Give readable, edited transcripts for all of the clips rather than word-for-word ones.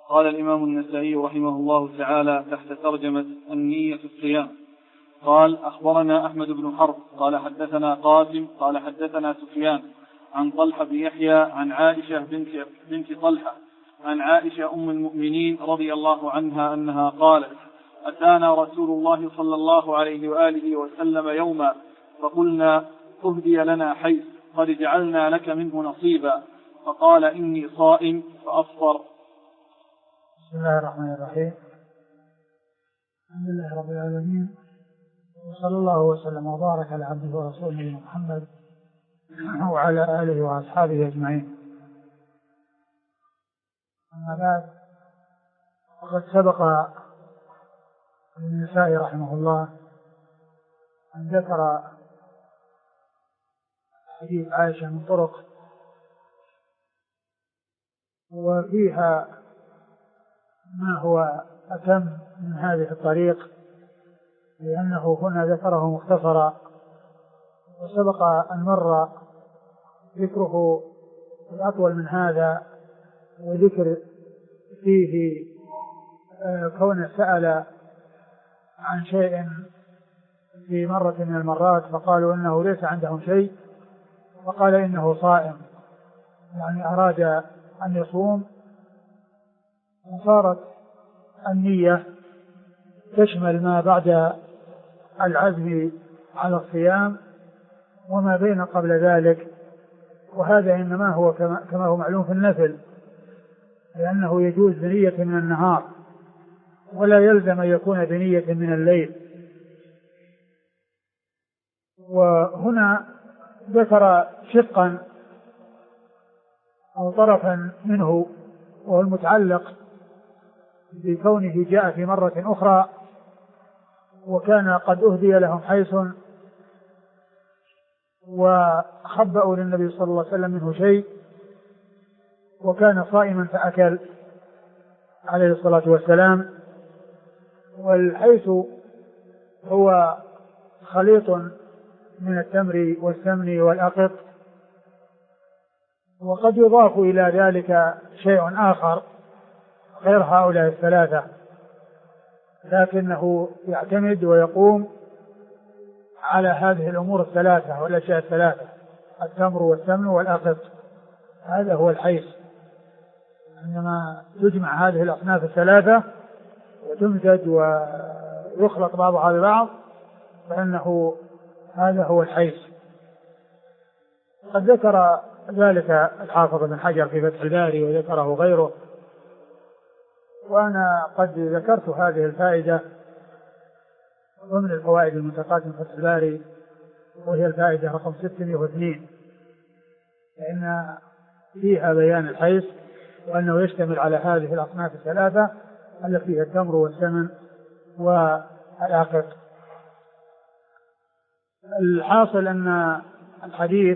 قال الإمام النسائي رحمه الله تعالى تحت ترجمة النية في الصيام. قال أخبرنا أحمد بن حرب قال حدثنا قاسم قال حدثنا سفيان عن طلحة بن يحيى عن عائشة بنت طلحة عن عائشة أم المؤمنين رضي الله عنها أنها قالت أتانا رسول الله صلى الله عليه وآله وسلم يوما فقلنا أهدي لنا حيث قد جعلنا لك منه نصيبا فقال إني صائم فأفطر. بسم الله الرحمن الرحيم. الحمد لله رب العالمين، وصلى الله وسلم وبارك على عبده ورسوله محمد وعلى آله وأصحابه أجمعين. أما بعد، وقد سبق النسائي رحمه الله أن ذكر حديث عائشة من طرق، وفيها ما هو أتم من هذه الطريق، لأنه هنا ذكره مختصرا، وسبق أن مر ذكره الأطول من هذا، وذكر فيه كونه سأل عن شيء في مرة من المرات فقالوا إنه ليس عندهم شيء، فقال إنه صائم، يعني أراد أن يصوم، وصارت النية تشمل ما بعد العزم على الصيام وما بين قبل ذلك، وهذا إنما هو كما هو معلوم في النفل، لأنه يجوز بنية من النهار ولا يلزم أن يكون بنية من الليل. وهنا ذكر شقا أو طرفا منه، وهو المتعلق بكونه جاء في مرة أخرى وكان قد أهدي لهم حيث وخبأوا للنبي صلى الله عليه وسلم منه شيء، وكان صائما فأكل عليه الصلاة والسلام. والحيث هو خليط من التمر والسمن والأقط، وقد يضاف إلى ذلك شيء آخر غير هؤلاء الثلاثة، لكنه يعتمد ويقوم على هذه الأمور الثلاثة والأشياء الثلاثة: التمر والسمن والأقط. هذا هو الحيث، عندما تجمع هذه الأصناف الثلاثة وتمزج ويخلط بعضها ببعض فإنه هذا هو الحيث. قد ذكر ذلك الحافظ بن حجر في فتح الباري وذكره غيره، وأنا قد ذكرت هذه الفائدة ضمن الفوائد المنتقاة من فتح الباري، وهي الفائدة رقم 602، لأن فيها بيان الحيث وأنه يشتمل على هذه الأصناف الثلاثة التي هي التمر والسمن والعقد. الحاصل أن الحديث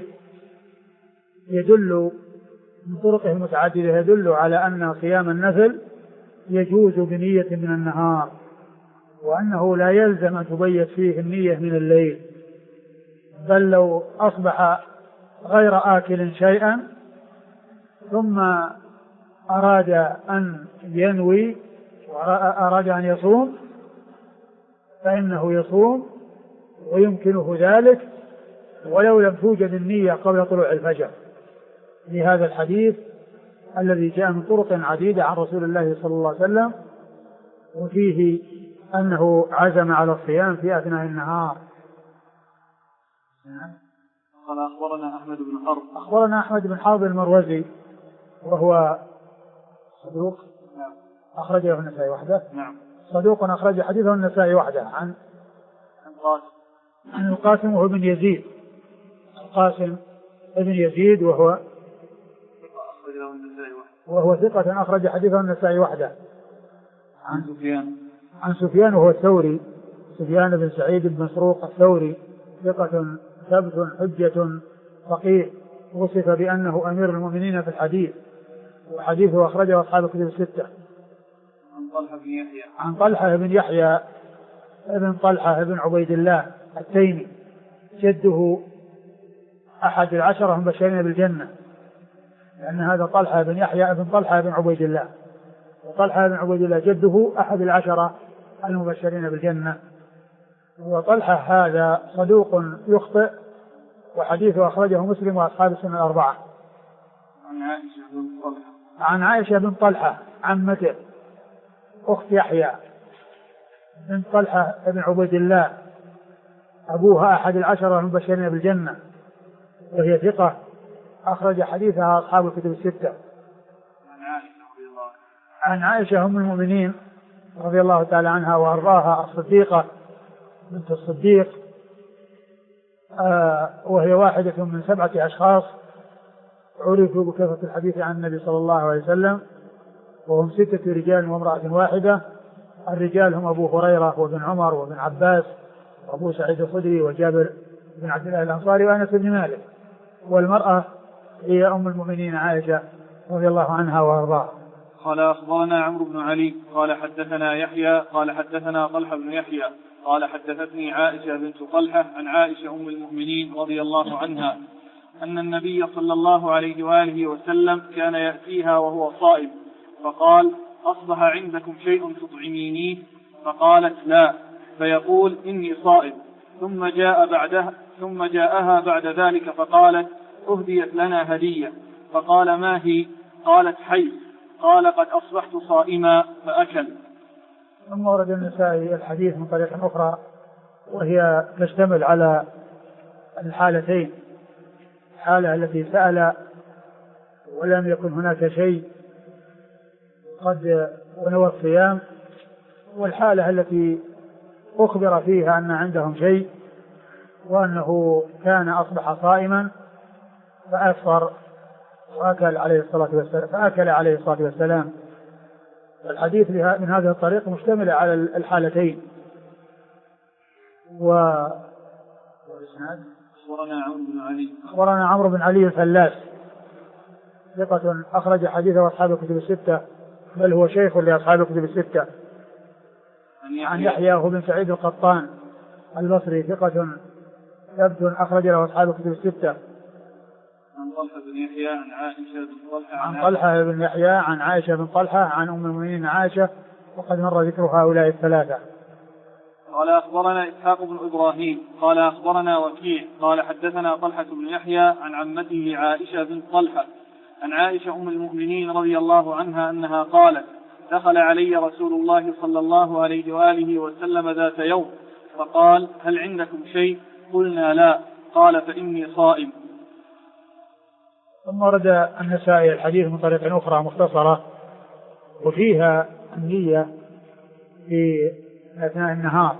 يدل من طرقه المتعددة يدل على أن صيام النفل يجوز بنية من النهار، وأنه لا يلزم أن تبيت فيه النية من الليل، بل لو أصبح غير آكل شيئا ثم أراد أن ينوي وأراد أن يصوم فإنه يصوم ويمكنه ذلك ولو لم توجد النية قبل طلوع الفجر، لهذا الحديث الذي جاء من طرق عديدة عن رسول الله صلى الله عليه وسلم، وفيه أنه عزم على الصيام في أثناء النهار. قال أخبرنا أحمد بن حرب. أخبرنا أحمد بن حرب المروزي، وهو صدوق أخرجه النسائي وحده. نعم. صدوق أخرج حديثه النسائي وحده. عن القاسم وهو ابن يزيد، القاسم ابن يزيد وهو ثقة أخرج حديثه النسائي وحده. عن سفيان وهو الثوري، سفيان بن سعيد بن مسروق الثوري، ثقة ثبت حجة فقيه، وصف بأنه أمير المؤمنين في الحديث، وحديثه أخرجه أصحاب الكتب الستة. عن طلحة بن يحيى ابن طلحة بن عبيد الله التيمي، جده أحد العشرة المبشرين بالجنة، لأن هذا طلحة بن يحيى ابن طلحة بن عبيد الله، وطلحة بن عبيد الله جده أحد العشرة المبشرين بالجنة. وطلحة هذا صدوق يخطئ، وحديثه أخرجه مسلم وأصحاب السنن الأربعة. عن عائشة بن طلحة عمته أخت يحيى بن طلحة بن عبيد الله، أبوها أحد العشرة المبشرين بالجنة، وهي ثقة أخرج حديثها أصحاب الكتب الستة. عن عائشة أم المؤمنين رضي الله تعالى عنها وأرضاها الصديقة بنت الصديق، وهي واحدة من 7 أشخاص عرفوا بكثرة الحديث عن النبي صلى الله عليه وسلم، وهم 6 رجال وامرأة واحدة. الرجال هم أبو هريرة وابن عمر وابن عباس وأبو سعيد الخدري وجابر بن عبد الله الأنصاري وأنس بن مالك، والمرأة هي أم المؤمنين عائشة رضي الله عنها وأرضاها. قال أخبرنا عمرو بن علي قال حدثنا يحيى قال حدثنا طلحة بن يحيى قال حدثتني عائشة بنت طلحة عن عائشة أم المؤمنين رضي الله عنها أن النبي صلى الله عليه وآله وسلم كان يأتيها وهو صائم، فقال: أصبح عندكم شيء تطعمينيه؟ فقالت: لا. فيقول: إني صائم. ثم جاءها بعد ذلك فقالت: أهديت لنا هدية. فقال: ما هي؟ قالت: حي. قال: قد أصبحت صائما، فأكل. ثم ورد النسائي الحديث من طريق أخرى، وهي تشتمل على الحالتين: الحالة التي سأل ولم يكن هناك شيء قد ونوى الصيام، والحالة التي أخبر فيها أن عندهم شيء وأنه كان أصبح صائما فأفطر فأكل عليه الصلاة والسلام. الحديث من هذه الطريق مشتمل على الحالتين. أخبرنا عمرو بن علي الفلاس ثقة أخرج حديثه أصحاب الكتب الستة، بل هو شيخ لأصحاب الكتب الستة. عن يحيى هو بن سعيد القطان البصري ثقة ثبت أخرج له أصحاب الكتب الستة. عن طلحة بن يحيى عن عائشة بن طلحة عن عائشة بن طلحة عن أم المؤمنين عائشة، وقد مر ذكر هؤلاء الثلاثة. قال أخبرنا إسحاق بن إبراهيم قال أخبرنا وكيع قال حدثنا طلحة بن يحيى عن عمته عائشة بن طلحة عن عائشة أم المؤمنين رضي الله عنها أنها قالت: دخل علي رسول الله صلى الله عليه وآله وسلم ذات يوم فقال: هل عندكم شيء؟ قلنا: لا. قال: فإني صائم. ثم ورد النسائي الحديث من طريق أخرى مختصرة، وفيها النية في أثناء النهار.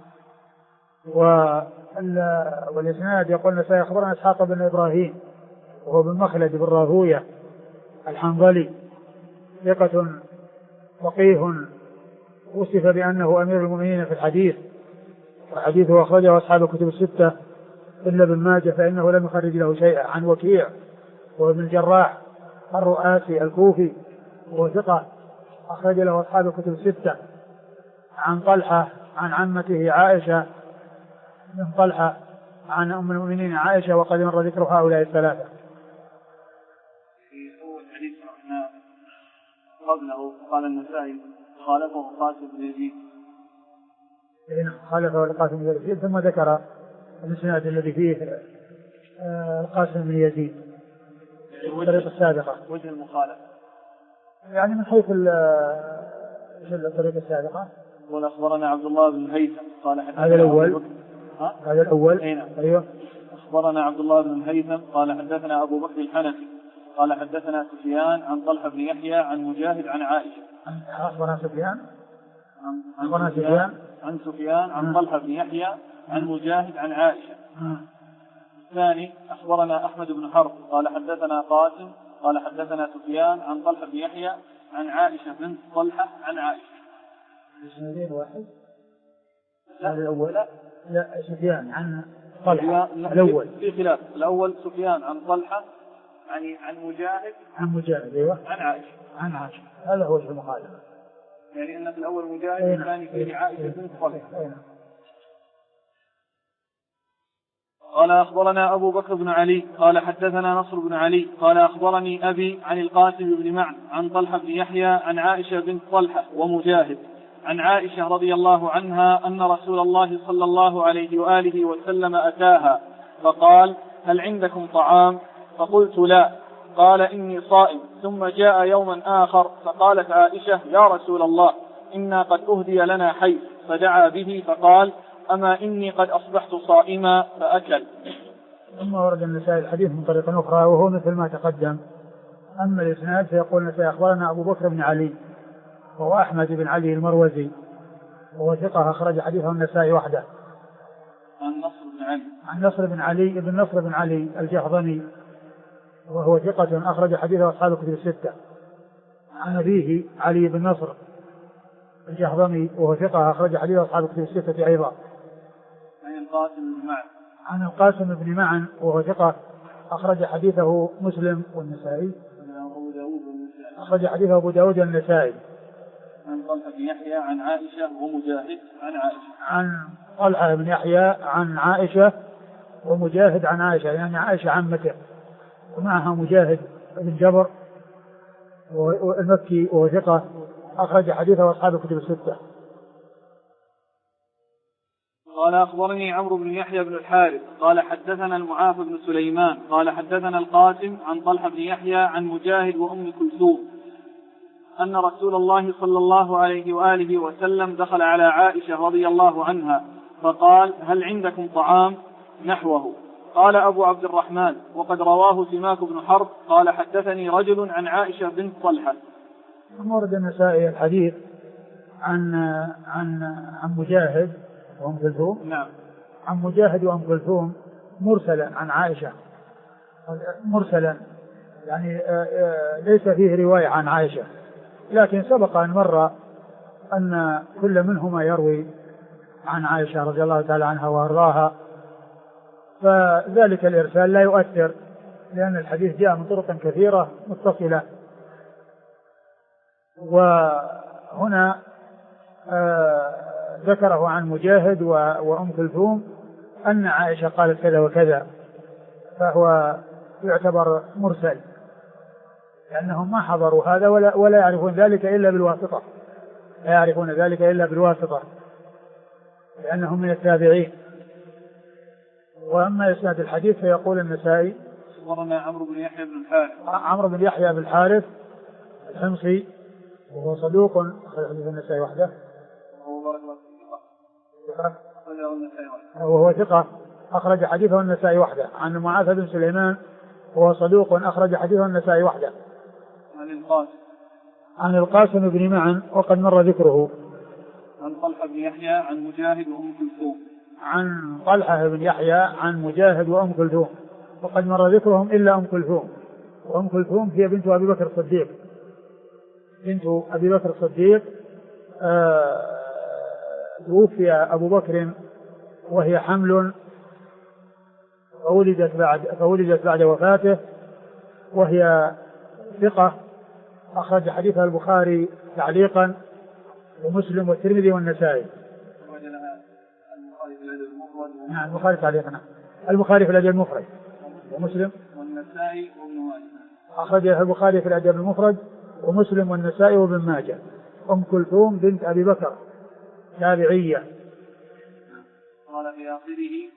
والإسناد يقول النسائي أخبرنا إسحاق بن إبراهيم وهو بن مخلد بن راهوية الحنظلي ثقة فقيه وصف بأنه أمير المؤمنين في الحديث، وحديثه أخرجه أصحاب الكتب الستة إلا ابن ماجه فإنه لم يخرج له شيئا. عن وكيع وابن الجراح الرؤاسي الكوفي وهو ثقة أخرج له أصحاب الكتب الستة. عن طلحة عن عمته عائشة بن طلحة عن أم المؤمنين عائشة، وقد مر ذكر هؤلاء الثلاثة. في أول حديث قبله قال النسائي: خالفه القاسم بن يزيد. خالفه القاسم بن يزيد، ثم ذكر الإسناد الذي فيه القاسم بن يزيد الطريقة السابقة. وجه المخالفة يعني من حيث الطريقة السابقة. أخبرنا عبد الله بن هيثم قال حدثنا هذا الأول أيوه. أخبرنا عبد الله بن هيثم قال حدثنا أبو بكر الحنفي قال حدثنا سفيان عن طلحة بن يحيى عن مجاهد عن عائشة. أخبرنا سفيان عن طلحة بن يحيى عن مجاهد عن عائشة. الثاني أخبرنا أحمد بن حرب قال حدثنا قاسم قال حدثنا سفيان عن طلحة بن يحيى عن عائشة بنت طلحة عن عائشة. الإسنادين واحد؟ لا الأول لا سفيان عن طلحة الأول في خلاف. الأول سفيان عن طلحة عن مجاهد أيوة عن عائشة. هذا هو وجه المخالفة، يعني أن في الأول مجاهد والثاني فيه عائشة بنت طلحة. قال أخبرنا أبو بكر بن علي قال حدثنا نصر بن علي قال أخبرني أبي عن القاسم بن معن عن طلحة بن يحيى عن عائشة بنت طلحة ومجاهد عن عائشة رضي الله عنها أن رسول الله صلى الله عليه وآله وسلم أتاها فقال: هل عندكم طعام؟ فقلت: لا. قال: إني صائم. ثم جاء يوما آخر فقالت عائشة: يا رسول الله، إنا قد أهدي لنا حي. فدعا به فقال: أما إني قد أصبحت صائما، فأكل. ثم ورد النسائي الحديث من طريق أخرى وهو مثل ما تقدم. أما الإسناد فيقول النسائي أخبرنا أبو بكر بن علي وهو أحمد بن علي المروزي وهو ثقة أخرج حديثه النسائي وحده. عن نصر بن علي بن نصر بن علي الجهضمي وهو ثقة أخرج حديثه أصحاب الكتب الستة. عن أبيه علي بن نصر الجهضمي وهو ثقة أخرج حديثه أصحاب الكتب الستة أيضا. عن القاسم بن معن وهو ثقة أخرج حديثه مسلم والنسائي. أخرج حديثه أبو داود والنسائي. عن طلحة بن يحيى عن عائشة ومجاهد عن عائشة. عن طلحة بن يحيى عن عائشة ومجاهد عن عائشة، يعني عائشة عمته ومعها مجاهد بن جبر والمكي وهو ثقة أخرج حديثه أصحاب الكتب الستة. قال أخبرني عمرو بن يحيى بن الحارث قال حدثنا المعافى بن سليمان قال حدثنا القاسم عن طلحة بن يحيى عن مجاهد وأم كلثوم أن رسول الله صلى الله عليه وآله وسلم دخل على عائشة رضي الله عنها فقال: هل عندكم طعام؟ نحوه. قال أبو عبد الرحمن: وقد رواه سماك بن حرب قال حدثني رجل عن عائشة بنت طلحة. ورد النسائي الحديث عن مجاهد وأم كلثوم. نعم. عن مجاهد وأم كلثوم مرسلا عن عائشة، مرسلا يعني ليس فيه رواية عن عائشة، لكن سبق أن مر أن كل منهما يروي عن عائشة رضي الله تعالى عنها وأرضاها، فذلك الإرسال لا يؤثر لأن الحديث جاء من طرق كثيرة متصلة. وهنا ذكره عن مجاهد وأم كلثوم أن عائشة قالت كذا وكذا، فهو يعتبر مرسل لأنهم ما حضروا هذا ولا يعرفون ذلك إلا بالواسطة، لا يعرفون ذلك إلا بالواسطة لأنهم من التابعين. وأما إسناد الحديث فيقول النسائي: أخبرنا عمرو بن يحيى بن الحارث. عمرو بن يحيى بن الحارث الحمصي وهو صدوق أخرج حديث النسائي وحده، وهو ثقة أخرج حديثه النسائي وحده. عن معاذ بن سليمان وهو صدوق أخرج حديثه النسائي وحده. عن القاسم بن معن وقد مر ذكره. عن طلحة بن يحيى عن مجاهد وأم كلثوم. عن طلحة بن يحيى عن مجاهد وأم كلثوم وقد مر ذكرهم إلا أم كلثوم، وأم كلثوم هي بنت أبي بكر الصديق، بنت أبي بكر الصديق. توفي أبو بكر وهي حمل فولدت بعد وفاته، وهي ثقة أخرج حديثها البخاري تعليقا ومسلم والترمذي والنسائي. نعم البخاري تعليقا، البخاري في الأدب المفرد ومسلم والنسائي وابن ماجه. أخرجها البخاري في الأدب المفرد ومسلم والنسائي وابن ماجه. أم كلثوم بنت أبي بكر تابعية. قال في آخره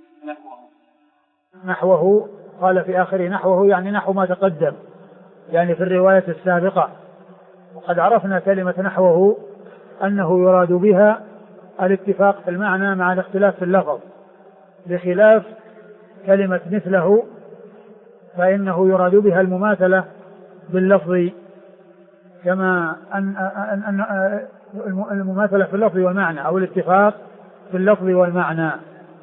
نحوه قال في آخره نحوه يعني نحو ما تقدم، يعني في الرواية السابقة. وقد عرفنا كلمة نحوه أنه يراد بها الاتفاق في المعنى مع الاختلاف في اللفظ، بخلاف كلمة مثله فإنه يراد بها المماثلة باللفظ، كما أن المماثلة في اللفظ والمعنى أو الاتفاق في اللفظ والمعنى.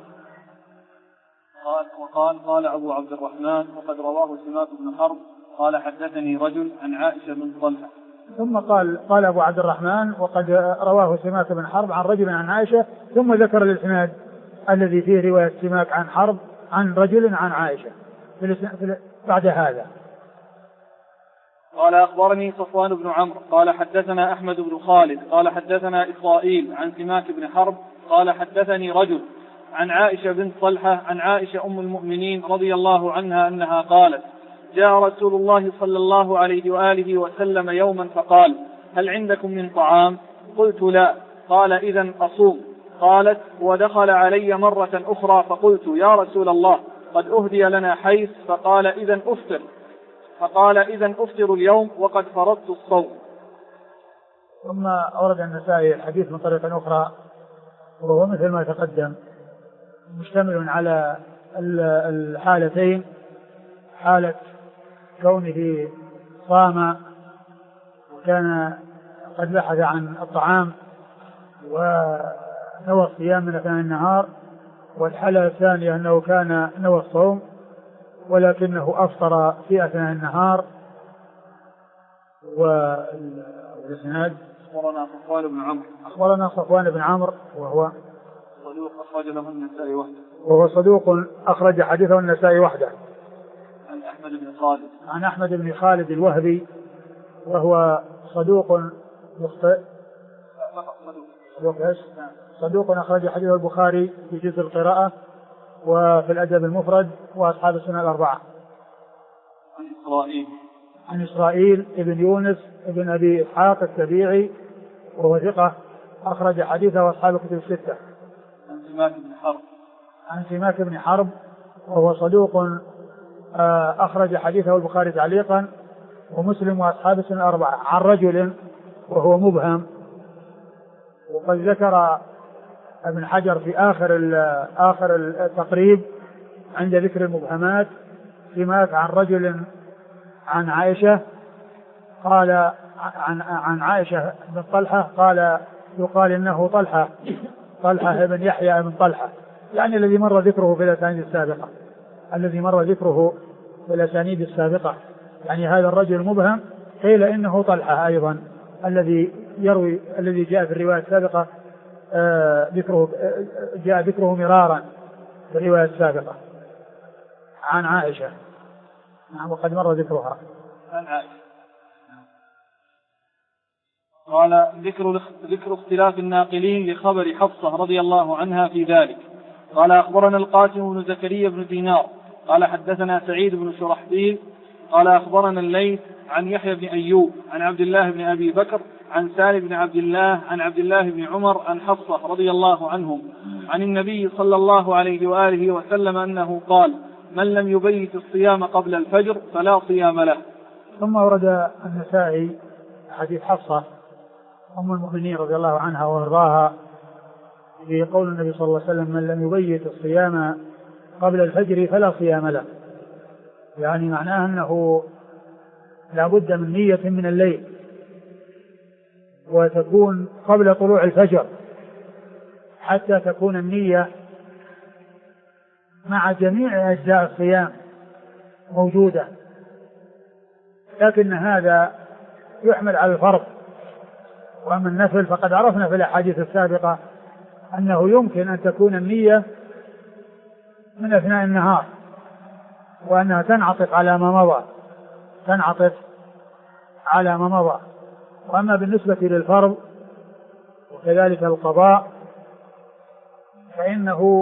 قال أبو عبد الرحمن: وقد رواه سماك بن حرب قال حدثني رجل عن عائشة بن طلحة. ثم قال أبو عبد الرحمن: وقد رواه سماك بن حرب عن رجل عن عائشة، ثم ذكر الإسناد الذي فيه رواية سماك عن حرب عن رجل عن عائشة بعد هذا. قال أخبرني صفوان بن عمرو قال حدثنا أحمد بن خالد قال حدثنا إسرائيل عن سماك بن حرب قال حدثني رجل عن عائشة بنت طلحة عن عائشة أم المؤمنين رضي الله عنها أنها قالت: جاء رسول الله صلى الله عليه وآله وسلم يوما فقال: هل عندكم من طعام؟ قلت: لا. قال: إذن أصوم. قالت: ودخل علي مرة أخرى فقلت: يا رسول الله قد أهدي لنا حيث. فقال: إذن أفطر. فقال: إذن أفطر اليوم وقد فرضت الصوم. ثم أورد النسائي الحديث من طريق أخرى وهو مثل ما تقدم، مشتمل على الحالتين: حالة كونه صام وكان قد بحث عن الطعام ونوى الصيام من أثناء النهار، والحالة الثانية أنه كان نوى الصوم ولكنه أفطر في أثناء النهار. والإسناد: أخبرنا صفوان بن عمرو وهو صدوق أخرج له النسائي وحده. وهو صدوق أخرج حديثه النسائي وحده. عن أحمد بن خالد. عن أحمد بن خالد الوهبي وهو صدوق يخطئ. صدوق أخرج حديثه البخاري في جزء القراءة وفي الأدب المفرد وأصحاب السنة الأربعة. عن إسرائيل ابن يونس ابن أبي إسحاق السبيعي وهو ثقة أخرج حديثه أصحاب الكتب الستة. عن سماك بن حرب وهو صدوق أخرج حديثه البخاري تعليقا ومسلم وأصحاب السنة الأربعة. عن رجل وهو مبهم، وقد ذكر ابن حجر في آخر التقريب عند ذكر المبهمات سماك عن رجل عن عائشة قال عن عائشة بن طلحة قال يقال إنه طلحة بن يحيى بن طلحة، يعني الذي مر ذكره في الأسانيد السابقة، يعني هذا الرجل مبهم قيل إنه طلحة أيضا الذي جاء في الرواية السابقة جاء ذكره مرارا في الرواية السابقة عن عائشة. وقد مر ذكرها عن عائشة. قال: ذكر اختلاف الناقلين لخبر حفصة رضي الله عنها في ذلك. قال: أخبرنا القاسم بن زكريا بن دينار قال: حدثنا سعيد بن شرحبيل قال: أخبرنا الليث عن يحيى بن أيوب عن عبد الله بن أبي بكر عن سالم بن عبد الله عن عبد الله بن عمر عن حفصة رضي الله عنهم عن النبي صلى الله عليه وآله وسلم أنه قال: من لم يبيت الصيام قبل الفجر فلا صيام له. ثم ورد النسائي حديث حفصة أم المؤمنين رضي الله عنها وارضاها في قول النبي صلى الله عليه وسلم: من لم يبيت الصيام قبل الفجر فلا صيام له، يعني معناه أنه لا بد من نية من الليل وتكون قبل طلوع الفجر حتى تكون النية مع جميع أجزاء الصيام موجودة، لكن هذا يحمل على الفرض. وأما النفل فقد عرفنا في الأحاديث السابقة أنه يمكن أن تكون النية من أثناء النهار وأنها تنعطف على ما مضى. وأما بالنسبة للفرض وكذلك القضاء فإنه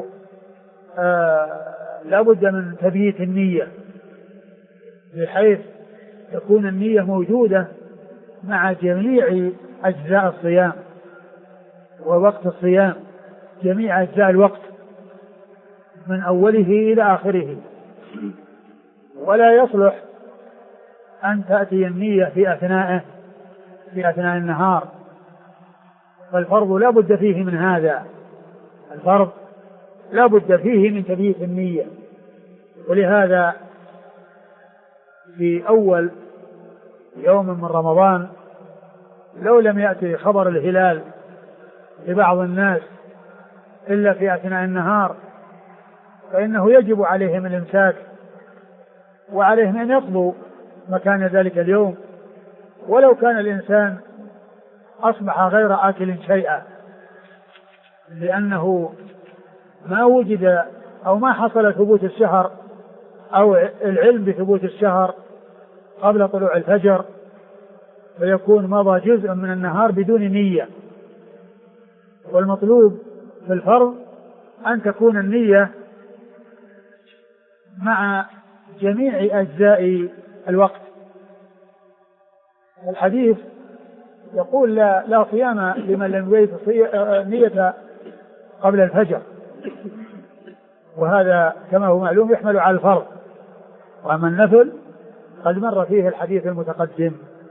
لا بد من تبييت النية بحيث تكون النية موجودة مع جميع أجزاء الصيام ووقت الصيام، جميع أجزاء الوقت من أوله إلى آخره. ولا يصلح أن تأتي النية في أثناء النهار، فالفرض لا بد فيه من هذا، الفرض لا بد فيه من تبييت النية. ولهذا في أول يوم من رمضان لو لم يأتي خبر الهلال لبعض الناس إلا في أثناء النهار فإنه يجب عليهم الإمساك وعليهم أن يقضوا مكان ذلك اليوم، ولو كان الإنسان أصبح غير آكل شيئا، لأنه ما وجد أو ما حصل ثبوت الشهر أو العلم بثبوت الشهر قبل طلوع الفجر، فيكون مضى جزء من النهار بدون نية. والمطلوب في الفرض أن تكون النية مع جميع أجزاء الوقت. الحديث يقول لا صيام لمن لم يبيت النية قبل الفجر، وهذا كما هو معلوم يحمل على الفرض، وأما النفل قد مر فيه الحديث المتقدم.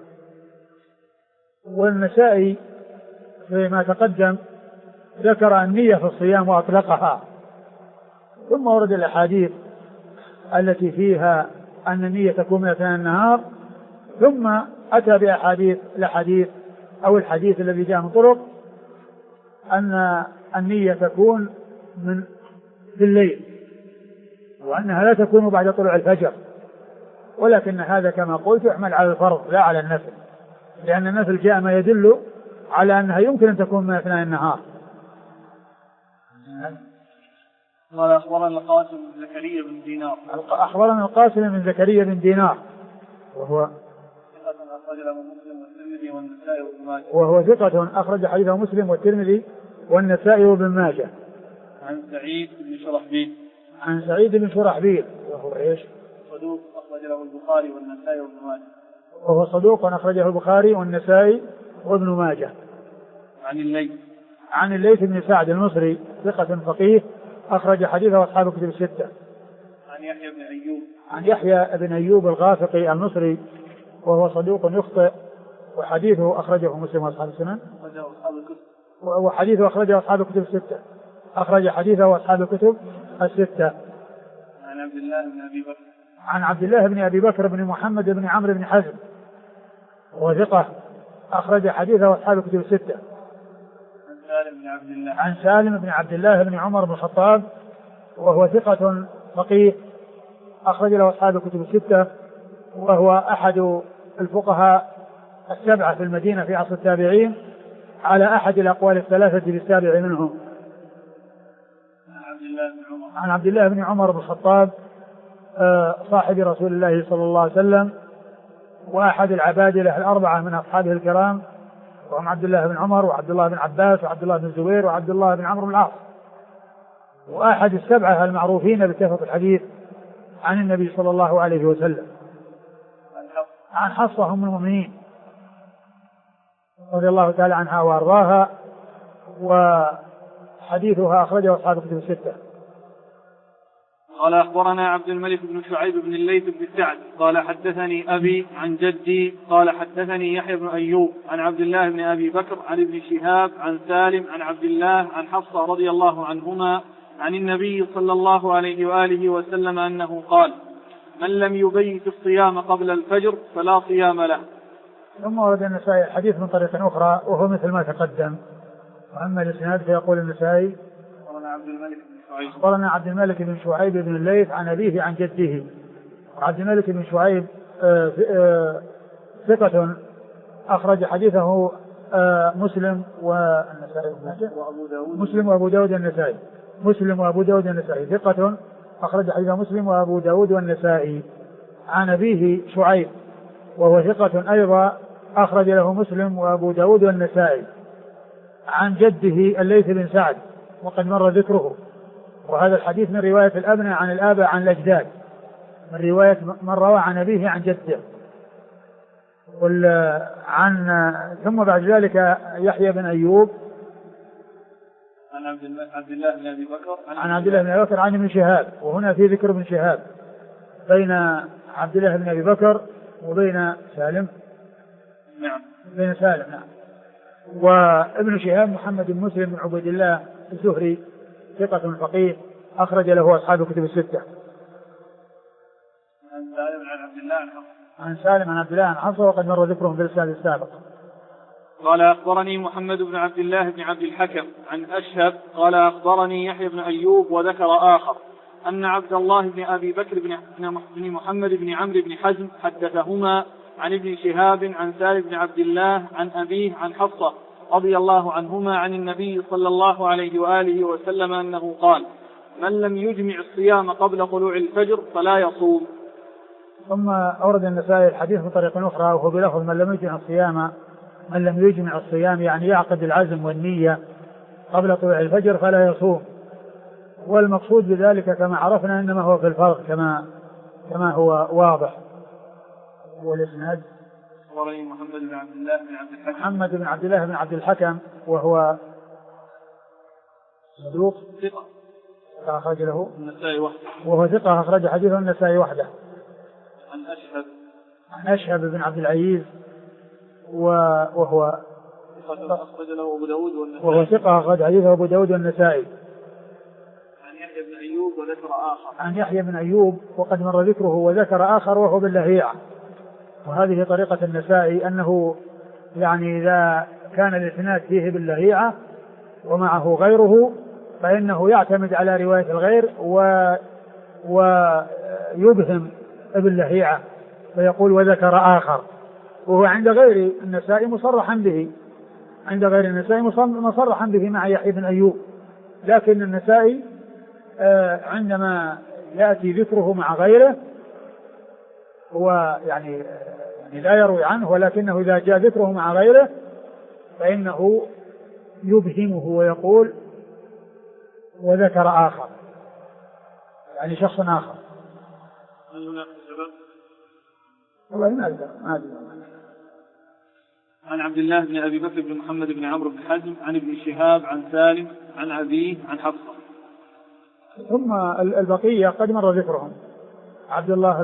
والنسائي فيما تقدم ذكر النية في الصيام وأطلقها، ثم ورد الأحاديث التي فيها أن النية تكون من أثناء النهار، ثم أتى الحديث أو الحديث الذي جاء من طرق أن النية تكون في الليل، وأنها لا تكون بعد طلوع الفجر، ولكن هذا كما قلت يحمل على الفرض لا على النفل، لأن النفل جاء ما يدل على أنها يمكن أن تكون من أثناء النهار. قال أخبرنا القاسم بن زكريا بن دينار. أخبرنا القاسم بن زكريا بن دينار وهو ثقة أخرج حديثه مسلم والترمذي والنسائي وابن ماجه. عن سعيد بن شرحبيل. عن سعيد بن شرحبيل وهو إيش؟ صدوق أخرجه البخاري والنسائي وابن ماجه. وهو صدوق أخرجه البخاري والنسائي وابن ماجه. عن الليث بن سعد المصري ثقة فقيه أخرج حديثه أصحاب الكتب الستة. عن يحيى بن أيوب الغافقي المصري وهو صدوق يخطئ، وحديثه أخرجه مسلم وأصحاب السنن، وحديثه أخرجه أصحاب الكتب الستة. أخرج حديثه أصحاب الكتب الستة. عن عبد الله بن أبي بكر. عن عبد الله بن أبي بكر بن محمد بن عمرو بن حزم وثقة أخرج حديثه أصحاب الكتب الستة. عن سالم بن عبد الله بن عمر بن الخطاب وهو ثقة فقيه أخرج له أصحاب الكتب الستة، وهو أحد الفقهاء السبعة في المدينة في عصر التابعين على أحد الأقوال الثلاثة بالسابع منهم. عن عبد الله بن عمر بن الخطاب صاحب رسول الله صلى الله عليه وسلم، وأحد العبادلة الأربعة من أصحابه الكرام، وهم عبد الله بن عمر وعبد الله بن عباس وعبد الله بن الزبير وعبد الله بن عمرو بن العاص، وأحد السبعة المعروفين بكثرة الحديث عن النبي صلى الله عليه وسلم. عن حفصة أم المؤمنين رضي الله تعالى عنها وأرضاها، وحديثها أخرجه أصحاب الكتب الستة. قال أخبرنا عبد الملك بن شعيب بن الليث بن سعد قال حدثني أبي عن جدي قال حدثني يحيى بن أيوب عن عبد الله بن أبي بكر عن ابن شهاب عن سالم عن عبد الله عن حفصة رضي الله عنهما عن النبي صلى الله عليه وآله وسلم أنه قال: من لم يبيت الصيام قبل الفجر فلا صيام له. ثم ورد النسائي الحديث من طريق أخرى وهو مثل ما تقدم. وأما الإسناد فيقول النسائي: أخبرنا عبد الملك بن شعيب بن الليث عن أبيه عن جده. عبد الملك بن شعيب ثقة أخرج حديثه مسلم والنسائي مسلم وأبو داود النسائي. مسلم وأبو داود النسائي ثقة أخرج حديثه مسلم وأبو داود والنسائي. عن أبيه شعيب وهو ثقة أيضا أخرج له مسلم وأبو داود والنسائي. عن جده الليث بن سعد وقد مر ذكره، وهذا الحديث من رواية الأبناء عن الآباء عن الأجداد، من رواية من روى عن أبيه عن جده. ثم بعد ذلك يحيى بن أيوب عن عبد الله بن أبي بكر عن عبد الله بن أبي بكر عن ابن شهاب، وهنا في ذكر ابن شهاب بين عبد الله بن أبي بكر وبين سالم. نعم. بين سالم. نعم. وابن شهاب محمد بن مسلم بن عبيد الله الزهري ثقة فقيه أخرج له أصحاب الكتب الستة. عن سالم عن عبد الله عن حفصة. عن سالم عن عبد الله عن حفصة وقد مر ذكرهم في الإسناد السابق. قال أخبرني محمد بن عبد الله بن عبد الحكم عن أشهب قال أخبرني يحيى بن أيوب وذكر آخر أن عبد الله بن أبي بكر بن محمد بن عمرو بن حزم حدثهما عن ابن شهاب عن سالم بن عبد الله عن أبيه عن حفصة رضي الله عنهما عن النبي صلى الله عليه وآله وسلم أنه قال: من لم يجمع الصيام قبل طلوع الفجر فلا يصوم. ثم أورد النسائي الحديث بطريقة أخرى وهو بلفظ: من لم يجمع الصيام يعني يعقد العزم والنية قبل طلوع الفجر فلا يصوم. والمقصود بذلك كما عرفنا إنما هو في الفرق كما هو واضح. والإسناد محمد بن عبد الله بن عبد الحكم وهو صدوق أخرج له النسائي وحده، وهو ثقة أخرج حديثه النسائي وحده. عن أشهب بن عبد العزيز وهو أخرج له أبو داود والنسائي، وهو ثقة أخرج حديثه أبو داود والنسائي. عن يحيى بن أيوب وذكر آخر، عن يحيى بن أيوب وقد مر ذكره وذكر آخر وهو باللهيعة. وهذه طريقة النسائي أنه يعني إذا كان الإسناد فيه باللهيعة ومعه غيره فإنه يعتمد على رواية الغير ويبهم باللهيعة فيقول وذكر آخر، وهو عند غير النسائي مصرحا به، عند غير النسائي مصرحا به مع يحيى بن أيوب، لكن النسائي عندما يأتي ذكره مع غيره هو يعني لا يروي عنه، ولكنه إذا جاء ذكره مع غيره فإنه يبهمه ويقول وذكر آخر، يعني شخص آخر. والله ما أدري. عن عبد الله بن أبي بكر بن محمد بن عمرو بن حزم عن ابن شهاب عن سالم عن أبيه عن حفصة. ثم البقية قد مر ذكرهم. عبد الله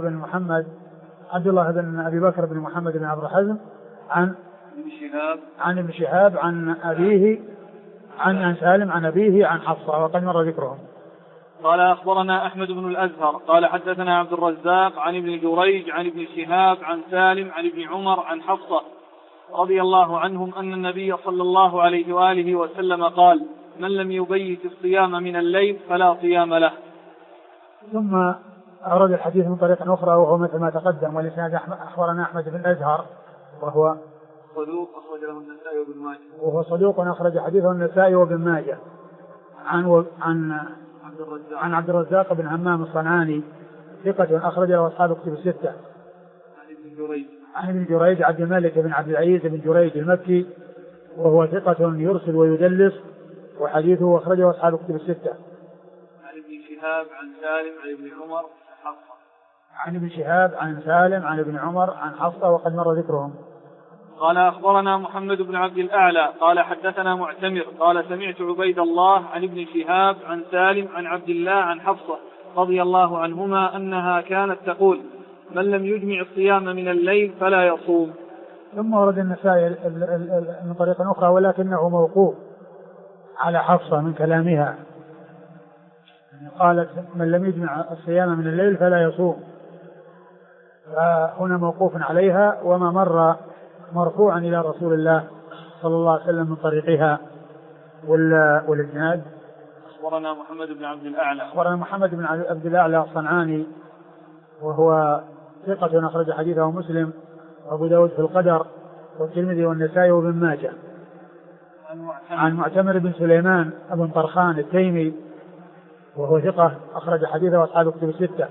بن أبي بكر بن محمد بن عمرو بن حزم عن ابن شهاب عن أبيه عن سالم عن أبيه عن حفصة وقد مر ذكرهم. قال أخبرنا أحمد بن الأزهر قال حدثنا عبد الرزاق عن ابن جريج عن ابن شهاب عن سالم عن ابن عمر عن حفصة رضي الله عنهم أن النبي صلى الله عليه وآله وسلم قال من لم يبيت الصيام من الليل فلا صيام له. ثم أورد الحديث من طريق أخرى وهو مثل ما تقدم، والإسناد أخبرنا أحمد بن الأزهر وهو صدوق أخرج له النسائي وابن ماجه، وهو صدوق أخرج حديثه النسائي وابن ماجه. عن عبد الرزاق بن همام الصنعاني ثقة أخرج له أصحاب كتب الستة. عن ابن جريج عبد الملك بن عبد العزيز بن جريج المكي وهو ثقة يرسل ويدلس وحديثه أخرجه أصحاب كتب الستة. عن ابن شهاب عن سالم عن ابن عمر عن حفصة. عن ابن شهاب عن سالم عن ابن عمر عن حفصة وقد مر ذكرهم. قال أخبرنا محمد بن عبد الأعلى قال حدثنا معتمر قال سمعت عبيد الله عن ابن شهاب عن سالم عن عبد الله عن حفصة رضي الله عنهما أنها كانت تقول من لم يجمع الصيام من الليل فلا يصوم. ثم ورد النسائي من طريق أخرى ولكنه موقوف على حفصة من كلامها، قالت من لم يجمع الصيام من الليل فلا يصوم، فهنا موقوف عليها وما مر مرفوعا إلى رسول الله صلى الله عليه وسلم من طريقها. والإسناد أخبرنا محمد بن عبد الأعلى محمد بن عبد الأعلى الصنعاني وهو ثقة أخرج حديثه مسلم وأبو داود في القدر والترمذي والنسائي وابن ماجه. عن معتمر بن سليمان بن طرخان التيمي وهو ثقة أخرج حديثه أصحاب الكتب الستة.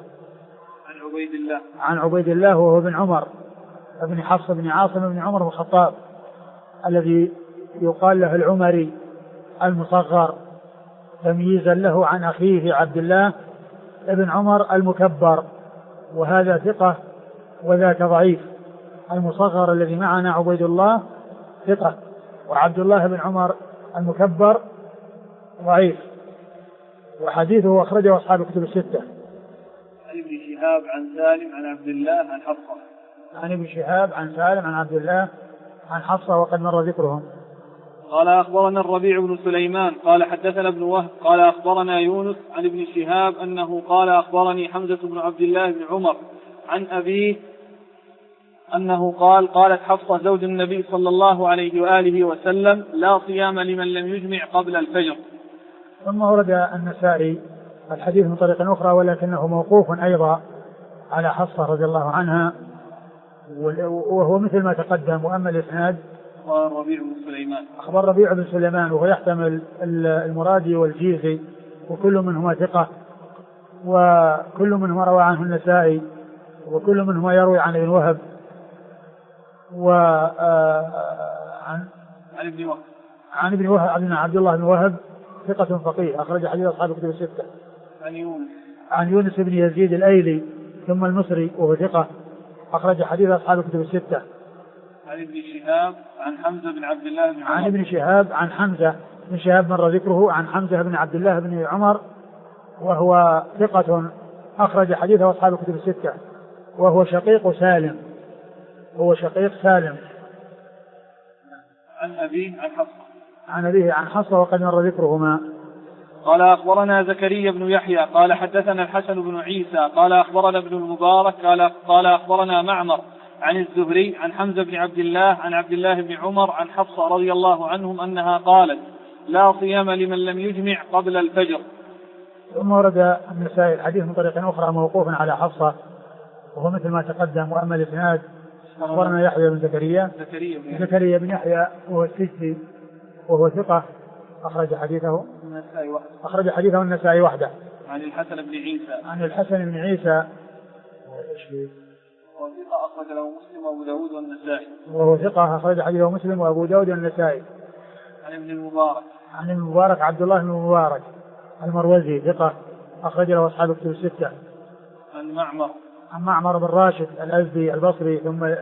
عن عبيد الله وهو ابن عمر ابن حفص بن عاصم بن عمر بن الخطاب الذي يقال له العمري المصغر تمييزا له عن أخيه عبد الله ابن عمر المكبر، وهذا ثقة وذاك ضعيف. المصغر الذي معنا عبيد الله ثقة، وعبد الله بن عمر المكبر ضعيف، وحديثه أخرجه أصحاب الكتب الستة. عن ابن شهاب عن سالم عن عبد الله عن حفصة. عن ابن شهاب عن سالم عن عبد الله عن حفصة وقد مر ذكرهم. قال أخبرنا الربيع بن سليمان قال حدثنا ابن وهب قال أخبرنا يونس عن ابن شهاب أنه قال أخبرني حمزة بن عبد الله بن عمر عن أبيه أنه قالت حفصة زوج النبي صلى الله عليه وآله وسلم لا صيام لمن لم يجمع قبل الفجر. ثم ورد النسائي الحديث من طريق أخرى ولكنه موقوف أيضا على حفصة رضي الله عنها وهو مثل ما تقدم. وأما الإسناد أخبر ربيع بن سليمان وهو يحتمل المرادي والجيزي وكل منهما ثقة، وكل منهما روى عنه النسائي، وكل منهما يروي عن ابن وهب عن ابن وهب عن عبد الله بن وهب ثقة فقيه أخرج حديث أصحاب الكتب الستة. عن يونس بن يزيد الأيلي ثم المصري وهو ثقة أخرج حديث أصحاب الكتب الستة. عن ابن شهاب عن حمزة بن عبد الله بن عمر. عن ابن شهاب عن حمزة بن شهاب مر ذكره عن حمزة بن عبد الله بن عمر وهو ثقة أخرج حديثه أصحاب الكتب الستة وهو شقيق سالم. عن أبيه عن حفصة. عن أبيه عن حفصة وقد مر ذكرهما. قال أخبرنا زكريا بن يحيى قال حدثنا الحسن بن عيسى قال أخبرنا ابن المبارك قال أخبرنا معمر عن الزهري عن حمزة بن عبد الله عن عبد الله بن عمر عن حفصة رضي الله عنهم أنها قالت لا صيام لمن لم يجمع قبل الفجر. ثم ورد النسائي الحديث من طريق أخرى موقوفا على حفصة وهو مثل ما تقدم. وأما الإسناد أخبرنا يحيى بن زكريا بن يحيى وهو السجسي وهو ثقة أخرج حديثه النسائي وحده. عن الحسن بن عيسى وهو ثقة أخرج حديثه مسلم وأبو داود والنسائي. عن المبارك عبد الله بن المبارك المروزي ثقة أخرج له أصحاب الكتب الستة. عن معمر بن راشد الأزدي البصري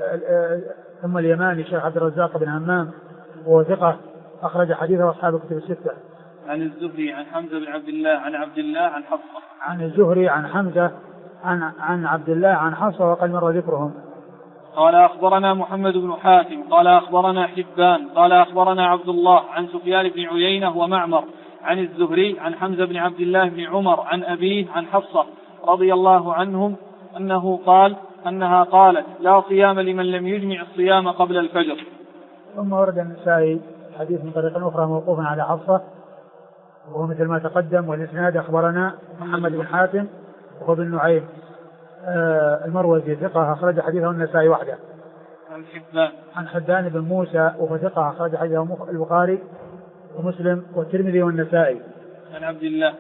ثم اليماني شيخ عبد الرزاق بن همام وهو ثقة أخرج حديثه أصحاب الكتب الستة. عن الزهري عن حمزة بن عبد الله عن عبد الله عن حفصة. عن الزهري عن حمزة عن عبد الله عن حفصة وقد مر ذكرهم. قال أخبرنا محمد بن حاتم قال أخبرنا حبان قال أخبرنا عبد الله عن سفيان بن عيينة ومعمر عن الزهري عن حمزة بن عبد الله بن عمر عن أبيه عن حفصة رضي الله عنهم أنها قالت لا صيام لمن لم يجمع الصيام قبل الفجر. ثم ورد النسائي حديث من طريق أخرى موقوفا على حفصة وهو مثل ما تقدم. والإسناد أخبرنا محمد بن حاتم وهو بن نعيم المروزي ثقة أخرج حديثه النسائي وحده. عن حبان بن موسى وهو ثقة أخرج حديثه البخاري ومسلم والترمذي والنسائي. عن عبد الله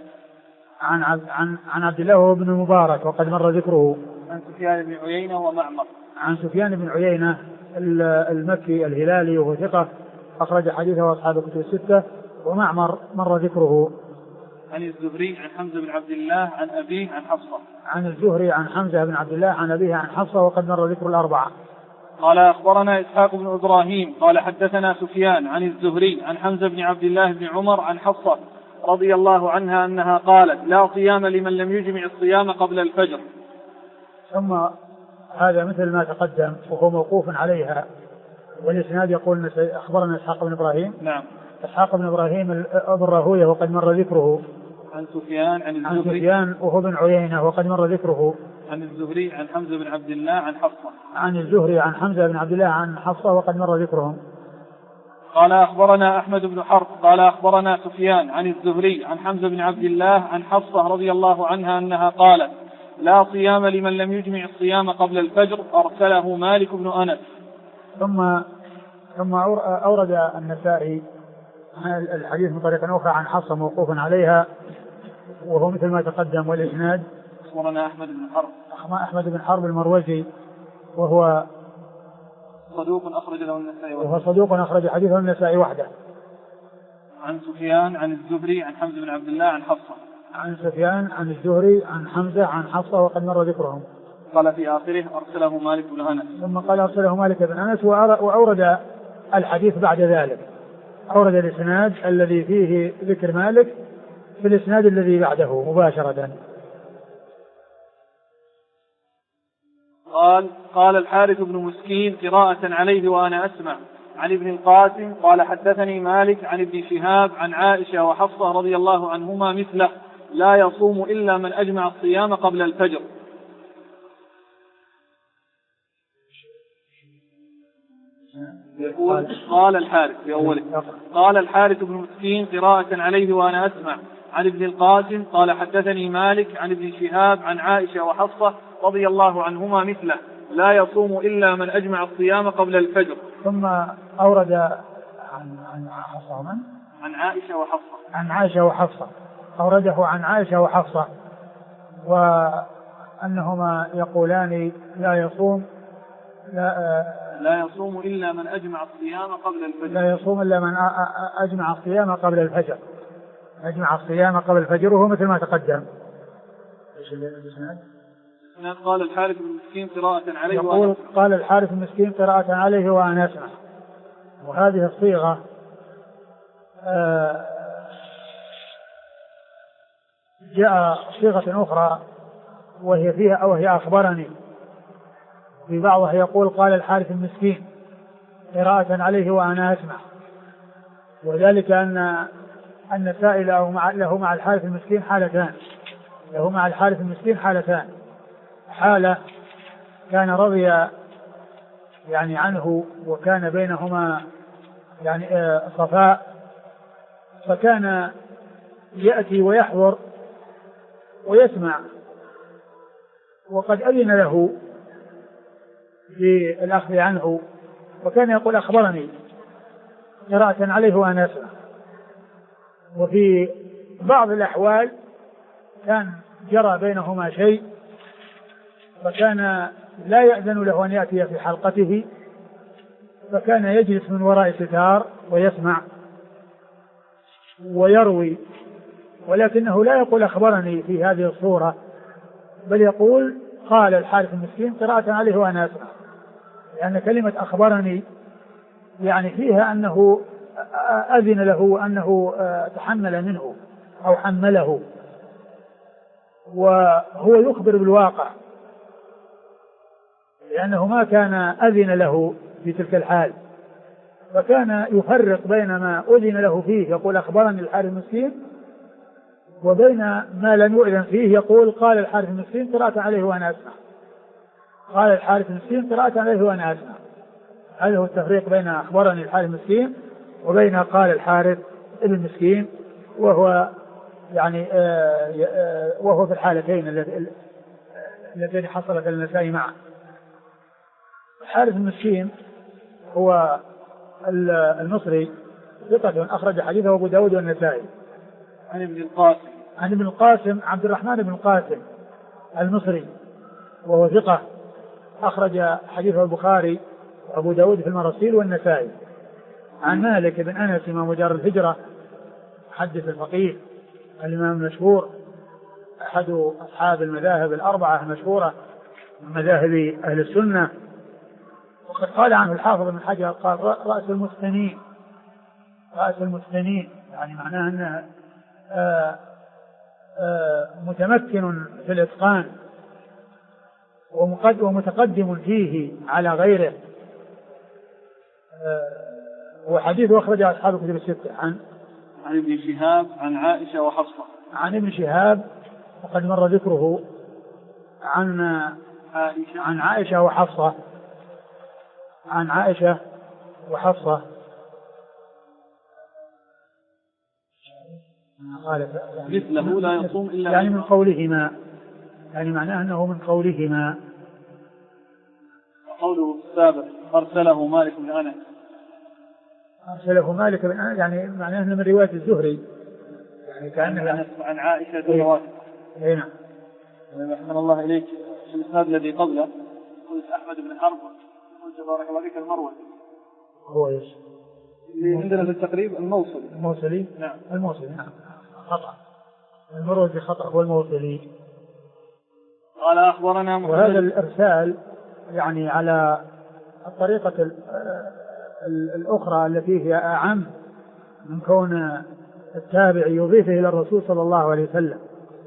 عن عبد الله وهو ابن المبارك وقد مر ذكره. عن سفيان بن عيينة ومعمر. عن سفيان بن عيينة المكي الهلالي وهو ثقة أخرج حديثه أصحاب الكتب الستة. ومعمر مر ذكره. عن الزهري عن حمزة بن عبد الله عن أبيه عن حفصة. عن الزهري عن حمزة بن عبد الله عن أبيه عن حفصة وقد مر ذكر الأربعة. قال أخبرنا إسحاق بن إبراهيم قال حدثنا سفيان عن الزهري عن حمزة بن عبد الله بن عمر عن حفصة رضي الله عنها أنها قالت لا صيام لمن لم يجمع الصيام قبل الفجر. ثم هذا مثل ما تقدم وهو موقوف عليها. والإسناد يقول أخبرنا إسحاق بن إبراهيم. نعم. إسحاق بن إبراهيم أبو الراهوية وقد مر ذكره. عن سفيان عن سفيان وهو بن عيينة وقد مر ذكره. عن الزهري عن حمزة بن عبد الله عن حفصة. عن الزهري عن حمزة بن عبد الله عن حفصة وقد مر ذكرهم. قال أخبرنا أحمد بن حرب قال أخبرنا سفيان عن الزهري عن حمزة بن عبد الله عن حفصة رضي الله عنها أنها قالت لا صيام لمن لم يجمع الصيام قبل الفجر أرسله مالك بن أنس. ثم أورد النسائي الحديث من طريق أخرى عن حفصة موقوفا عليها وهو مثل ما تقدم. والإسناد أخبرنا أحمد بن حرب المروزي وهو صدوق أخرج حديثه النسائي وحده. عن سفيان عن الزهري عن حمزة بن عبد الله عن حفصة. عن سفيان عن الزهري عن حمزة عن حفصة وقد مر ذكرهم. قال في آخره أرسله مالك بن أنس. ثم قال أرسله مالك بن أنس وأورد الحديث بعد ذلك. أورد الإسناد الذي فيه ذكر مالك في الإسناد الذي بعده مباشرة. قال الحارث بن مسكين قراءة عليه وأنا أسمع عن ابن القاسم قال حدثني مالك عن ابن شهاب عن عائشة وحفصة رضي الله عنهما مثله لا يصوم إلا من أجمع الصيام قبل الفجر. قال الحارث بأوله قال الحارث بن مسكين قراءة عليه وأنا أسمع عن ابن القاسم قال حدثني مالك عن ابن شهاب عن عائشة وحفصة رضي الله عنهما مثله لا يصوم إلا من أجمع الصيام قبل الفجر. ثم أورد عن عائشة وحفصة أورده عن عائشة وحفصة وأنهما يقولان لا يصوم إلا من أجمع الصيام قبل الفجر. لا يصوم إلا من أجمع الصيام قبل الفجر. أجمع الصيام قبل الفجر وهو مثل ما تقدم. قال الحارث بن مسكين قراءة عليه يقول قال الحارث بن مسكين قراءة عليه وأنا أسمع. وهذه الصيغة جاء صيغة أخرى وهي فيها أو هي أخبرني، في بعضها يقول قال الحارث المسكين قراءة عليه وأنا أسمع، وذلك أن السائل له مع الحارث المسكين حالتان، له مع الحارث المسكين حالتان، حالة كان رضي يعني عنه وكان بينهما يعني صفاء، فكان يأتي ويحضر ويسمع، وقد أذن له بالأخذ عنه، وكان يقول أخبرني قراءة عليه وأنا أسمع. وفي بعض الأحوال كان جرى بينهما شيء، فكان لا يأذن له أن يأتي في حلقته، فكان يجلس من وراء ستار ويسمع ويروي، ولكنه لا يقول أخبرني في هذه الصورة، بل يقول قال الحارث المسكين قراءة عليه وأنا أسمع، لأن كلمة أخبرني يعني فيها أنه أذن له وأنه تحمل منه أو حمله، وهو يخبر بالواقع، لأنه ما كان أذن له في تلك الحال، فكان يفرق بين ما أذن له فيه يقول أخبرني الحارث المسكين، وبين ما لم يؤذن فيه يقول قال الحارث المسكين قراءة عليه وأنا أسمع، قال الحارث المسكين قراءة عليه وأنا أسمع. هذا هو التفريق بين أخبرني الحارث المسكين وبين قال الحارث المسكين، وهو يعني وهو في الحالتين اللتين حصلت النسائي معه. الحارث المسكين هو المصري ثقة أخرج حديثه أبو داود والنسائي. عن ابن القاسم عبد الرحمن بن القاسم المصري، وهو ثقة أخرج حديثه البخاري وأبو داود في المراسيل والنسائي. عن مالك بن أنس إمام دار الهجرة محدث الفقيه الإمام المشهور، أحد أصحاب المذاهب الأربعة المشهورة من مذاهب أهل السنة، وقد قال عنه الحافظ بن حجر قال رأس المتقنين، يعني معناه أنه متمكن في الإتقان ومتقدم فيه على غيره. وحديثه أخرجه أصحاب الكتب الستة. عن ابن شهاب عن عائشة وحفصة. عن ابن شهاب وقد مر ذكره عن عائشة وحفصة. عن عائشة وحفصة مثله لا يصوم إلا يعني من قولهما، يعني معناه أنه من قولهما. وقوله السابق أرسله مالك بن أنس، يعني معناه أنه من رواية الزهري، يعني كأنه عن عائشة رواية. نعم. رحمن الله إليك. في الإسناد الذي قبله قلت أحمد بن حرب، قلت بارك الله فيك المروزي، هو ايش؟ اللي عندنا في التقريب الموصلي. نعم الموصلي. نعم خطأ، المروزي خطأ، هو الموصلي. قال أخبرنا محمد. وهذا الإرسال يعني على الطريقة الأخرى التي هي أعم من كون التابع يضيفه إلى الرسول صلى الله عليه وسلم،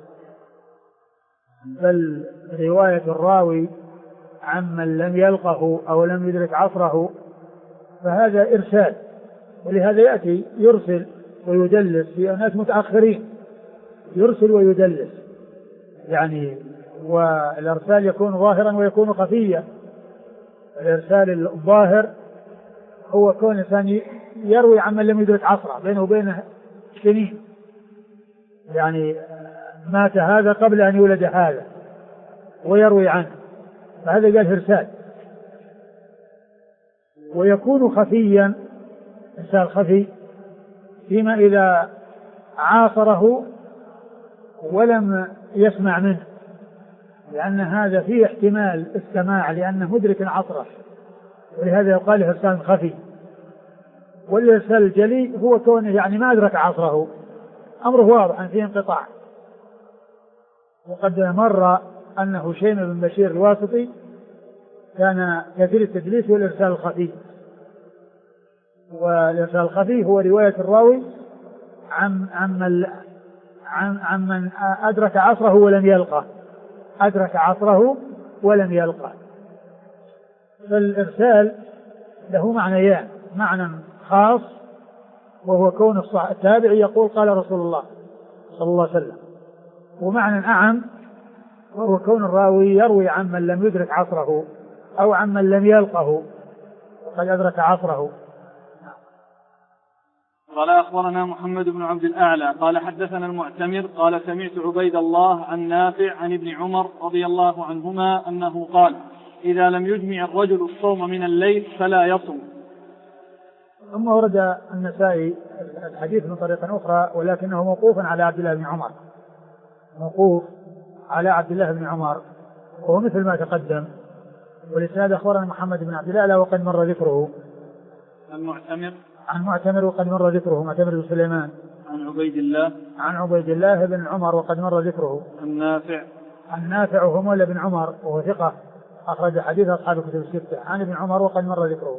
بل رواية الراوي عمن لم يلقه أو لم يدرك عصره فهذا إرسال، ولهذا يأتي يرسل ويدلس في أناس متأخرين، يرسل ويدلس يعني، والإرسال يكون ظاهرا ويكون خفيا. الإرسال الظاهر هو كون إنسان يروي عمن لم يدرك عصره، بينه وبينه سنين، يعني مات هذا قبل أن يولد هذا ويروي عنه، فهذا قال إرسال. ويكون خفيا، إرسال خفي، فيما إذا عاصره ولم يسمع منه، لأن هذا فيه احتمال السماع لأنه مدرك عصره، ولهذا يقال إرسال خفي. والإرسال الجلي هو كونه يعني ما أدرك عصره، أمره واضح فيه انقطاع. وقد مر أن هشيم بن بشير الواسطي كان كثير التدليس والإرسال الخفي، والإرسال الخفي هو رواية الراوي عن من أدرك عصره ولم يلقه. فالإرسال له معنيان: معنى خاص وهو كون التابعي يقول قال رسول الله صلى الله عليه وسلم، ومعنى أعم وهو كون الراوي يروي عن من لم يدرك عصره أو عن من لم يلقه وقد أدرك عصره. قال أخبرنا محمد بن عبد الأعلى قال حدثنا المعتمر قال سمعت عبيد الله عن نافع عن ابن عمر رضي الله عنهما أنه قال: إذا لم يجمع الرجل الصوم من الليل فلا يصم. ثم ورد النسائي الحديث من طريقة أخرى ولكنه موقوف على عبد الله بن عمر، وهو مثل ما تقدم. والإسناد أخبرنا محمد بن عبد الأعلى وقد مر ذكره. عن معتمر وقد مر ذكره، معتمر بن سليمان. عن عبيد الله بن عمر وقد مر ذكره. عن نافع وهو مولى بن عمر وهو ثقة أخرج حديث أصحاب الكتب الستة. عن ابن عمر وقد مر ذكره.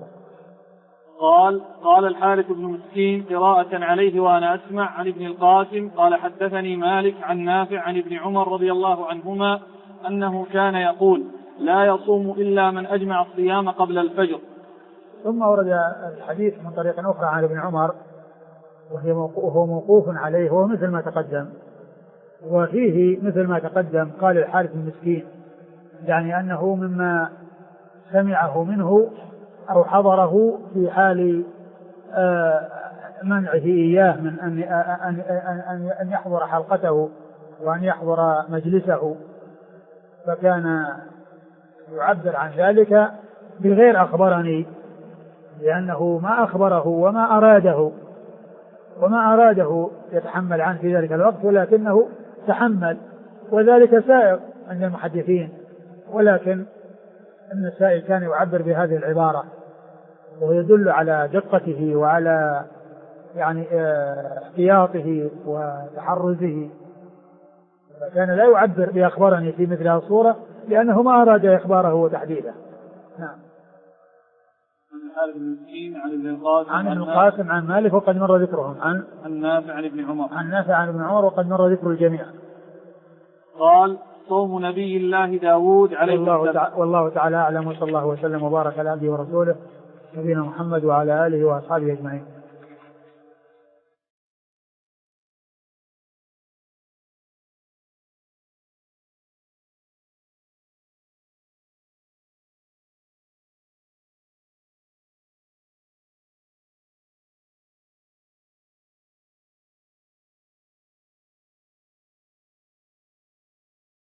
قال الحارث بن مسكين قراءة عليه وأنا أسمع عن ابن القاسم قال حدثني مالك عن نافع عن ابن عمر رضي الله عنهما أنه كان يقول: لا يصوم إلا من أجمع الصيام قبل الفجر. ثم ورد الحديث من طريق أخرى عن ابن عمر وهو موقوف عليه، وهو مثل ما تقدم، وفيه مثل ما تقدم. قال الحارث المسكين يعني أنه مما سمعه منه أو حضره في حال منعه إياه من أن يحضر حلقته وأن يحضر مجلسه، فكان يعبر عن ذلك بغير أخبرني، لأنه ما أخبره وما أراده يتحمل عنه في ذلك الوقت، ولكنه تحمل، وذلك سائر عند المحدثين. ولكن النسائي كان يعبر بهذه العبارة، ويدل على دقته وعلى يعني احتياطه وتحرزه، فكان لا يعبر بأخبرني في مثل هذه الصورة لأنه ما أراد إخباره وتحديده. نعم. عن ابن القاسم عن مالك وقد مر ذكرهم. عن نافع عن ابن عمر وقد مر ذكر الجميع. قال: صوم نبي الله داود عليه السلام. والله تعالى أعلم، وصلى الله وسلم وبارك على عبده ورسوله نبينا محمد وعلى آله وأصحابه أجمعين.